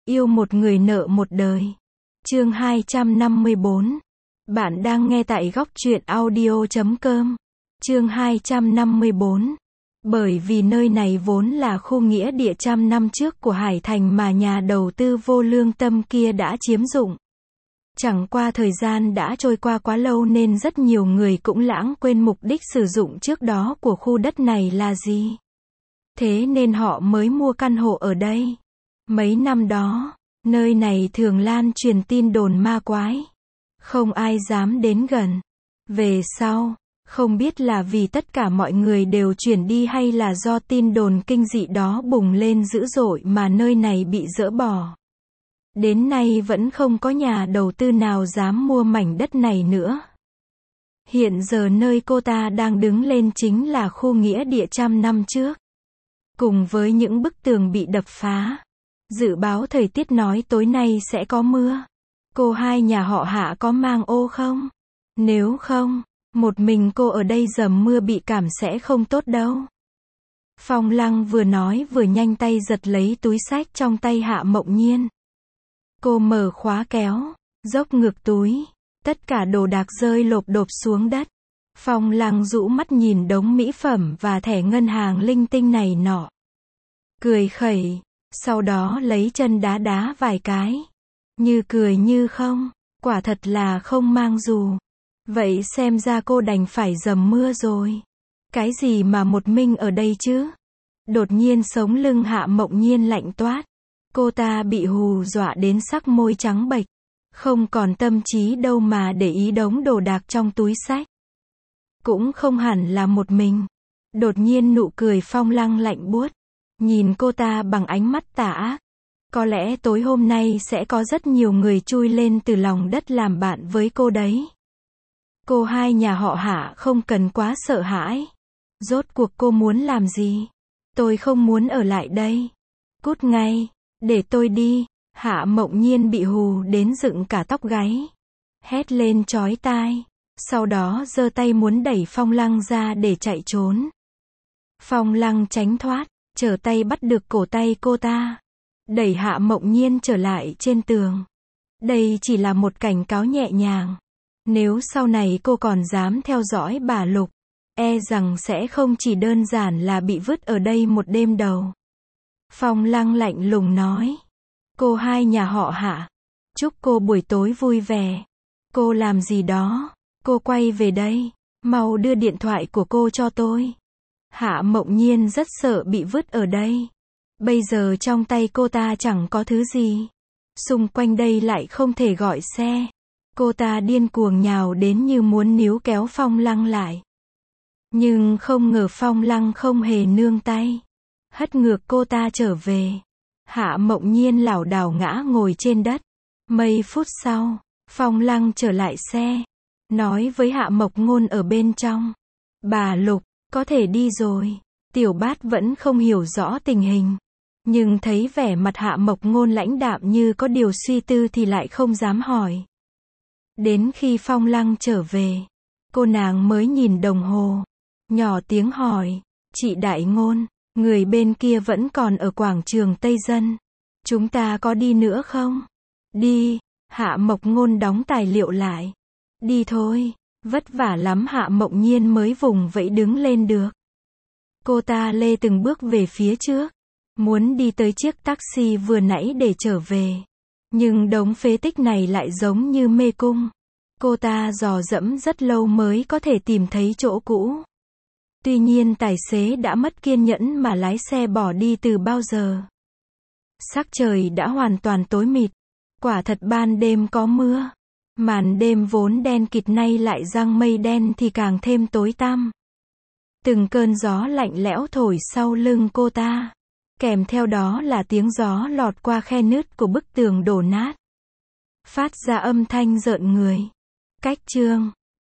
Yêu một người nợ một đời. Chương 254. Bạn đang nghe tại góc truyện audio.com. Chương 254. Bởi vì nơi này vốn là khu nghĩa địa trăm năm trước của Hải Thành mà nhà đầu tư vô lương tâm kia đã chiếm dụng. Chẳng qua thời gian đã trôi qua quá lâu nên rất nhiều người cũng lãng quên mục đích sử dụng trước đó của khu đất này là gì. Thế nên họ mới mua căn hộ ở đây. Mấy năm đó, nơi này thường lan truyền tin đồn ma quái. Không ai dám đến gần. Về sau, không biết là vì tất cả mọi người đều chuyển đi hay là do tin đồn kinh dị đó bùng lên dữ dội mà nơi này bị dỡ bỏ. Đến nay vẫn không có nhà đầu tư nào dám mua mảnh đất này nữa. Hiện giờ nơi cô ta đang đứng lên chính là khu nghĩa địa trăm năm trước. Cùng với những bức tường bị đập phá. Dự báo thời tiết nói tối nay sẽ có mưa. Cô hai nhà họ Hạ có mang ô không? Nếu không, một mình cô ở đây dầm mưa bị cảm sẽ không tốt đâu. Phong Lăng vừa nói vừa nhanh tay giật lấy túi xách trong tay Hạ Mộng Nhiên. Cô mở khóa kéo, dốc ngược túi. Tất cả đồ đạc rơi lộp độp xuống đất. Phong Lăng rũ mắt nhìn đống mỹ phẩm và thẻ ngân hàng linh tinh này nọ. Cười khẩy. Sau đó lấy chân đá đá vài cái. Như cười như không. Quả thật là không mang dù. Vậy xem ra cô đành phải dầm mưa rồi. Cái gì mà một mình ở đây chứ? Đột nhiên sống lưng Hạ Mộng Nhiên lạnh toát. Cô ta bị hù dọa đến sắc môi trắng bệch. Không còn tâm trí đâu mà để ý đống đồ đạc trong túi xách. Cũng không hẳn là một mình. Đột nhiên nụ cười Phong Lăng lạnh buốt. Nhìn cô ta bằng ánh mắt tà ác. Có lẽ tối hôm nay sẽ có rất nhiều người chui lên từ lòng đất làm bạn với cô đấy. Cô hai nhà họ Hạ không cần quá sợ hãi. Rốt cuộc cô muốn làm gì? Tôi không muốn ở lại đây. Cút ngay, để tôi đi. Hạ Mộng Nhiên bị hù đến dựng cả tóc gáy. Hét lên chói tai. Sau đó giơ tay muốn đẩy Phong Lăng ra để chạy trốn. Phong Lăng tránh thoát. Trở tay bắt được cổ tay cô ta. Đẩy Hạ Mộng Nhiên trở lại trên tường. Đây chỉ là một cảnh cáo nhẹ nhàng. Nếu sau này cô còn dám theo dõi bà Lục, e rằng sẽ không chỉ đơn giản là bị vứt ở đây một đêm đầu. Phong Lăng lạnh lùng nói. Cô hai nhà họ Hạ. Chúc cô buổi tối vui vẻ. Cô làm gì đó? Cô quay về đây. Mau đưa điện thoại của cô cho tôi. Hạ Mộng Nhiên rất sợ bị vứt ở đây. Bây giờ trong tay cô ta chẳng có thứ gì. Xung quanh đây lại không thể gọi xe. Cô ta điên cuồng nhào đến như muốn níu kéo Phong Lăng lại. Nhưng không ngờ Phong Lăng không hề nương tay. Hất ngược cô ta trở về. Hạ Mộng Nhiên lảo đảo ngã ngồi trên đất. Mấy phút sau, Phong Lăng trở lại xe. Nói với Hạ Mộc Ngôn ở bên trong. Bà Lục, có thể đi rồi. Tiểu Bát vẫn không hiểu rõ tình hình. Nhưng thấy vẻ mặt Hạ Mộc Ngôn lãnh đạm như có điều suy tư thì lại không dám hỏi. Đến khi Phong Lăng trở về, cô nàng mới nhìn đồng hồ. Nhỏ tiếng hỏi. Chị Đại Ngôn, người bên kia vẫn còn ở quảng trường Tây Dân. Chúng ta có đi nữa không? Đi. Hạ Mộc Ngôn đóng tài liệu lại. Đi thôi. Vất vả lắm Hạ Mộng Nhiên mới vùng vẫy đứng lên được. Cô ta lê từng bước về phía trước. Muốn đi tới chiếc taxi vừa nãy để trở về. Nhưng đống phế tích này lại giống như mê cung. Cô ta dò dẫm rất lâu mới có thể tìm thấy chỗ cũ. Tuy nhiên tài xế đã mất kiên nhẫn mà lái xe bỏ đi từ bao giờ. Sắc trời đã hoàn toàn tối mịt. Quả thật ban đêm có mưa. Màn đêm vốn đen kịt nay lại giăng mây đen thì càng thêm tối tăm. Từng cơn gió lạnh lẽo thổi sau lưng cô ta. Kèm theo đó là tiếng gió lọt qua khe nứt của bức tường đổ nát. Phát ra âm thanh rợn người. Cách chương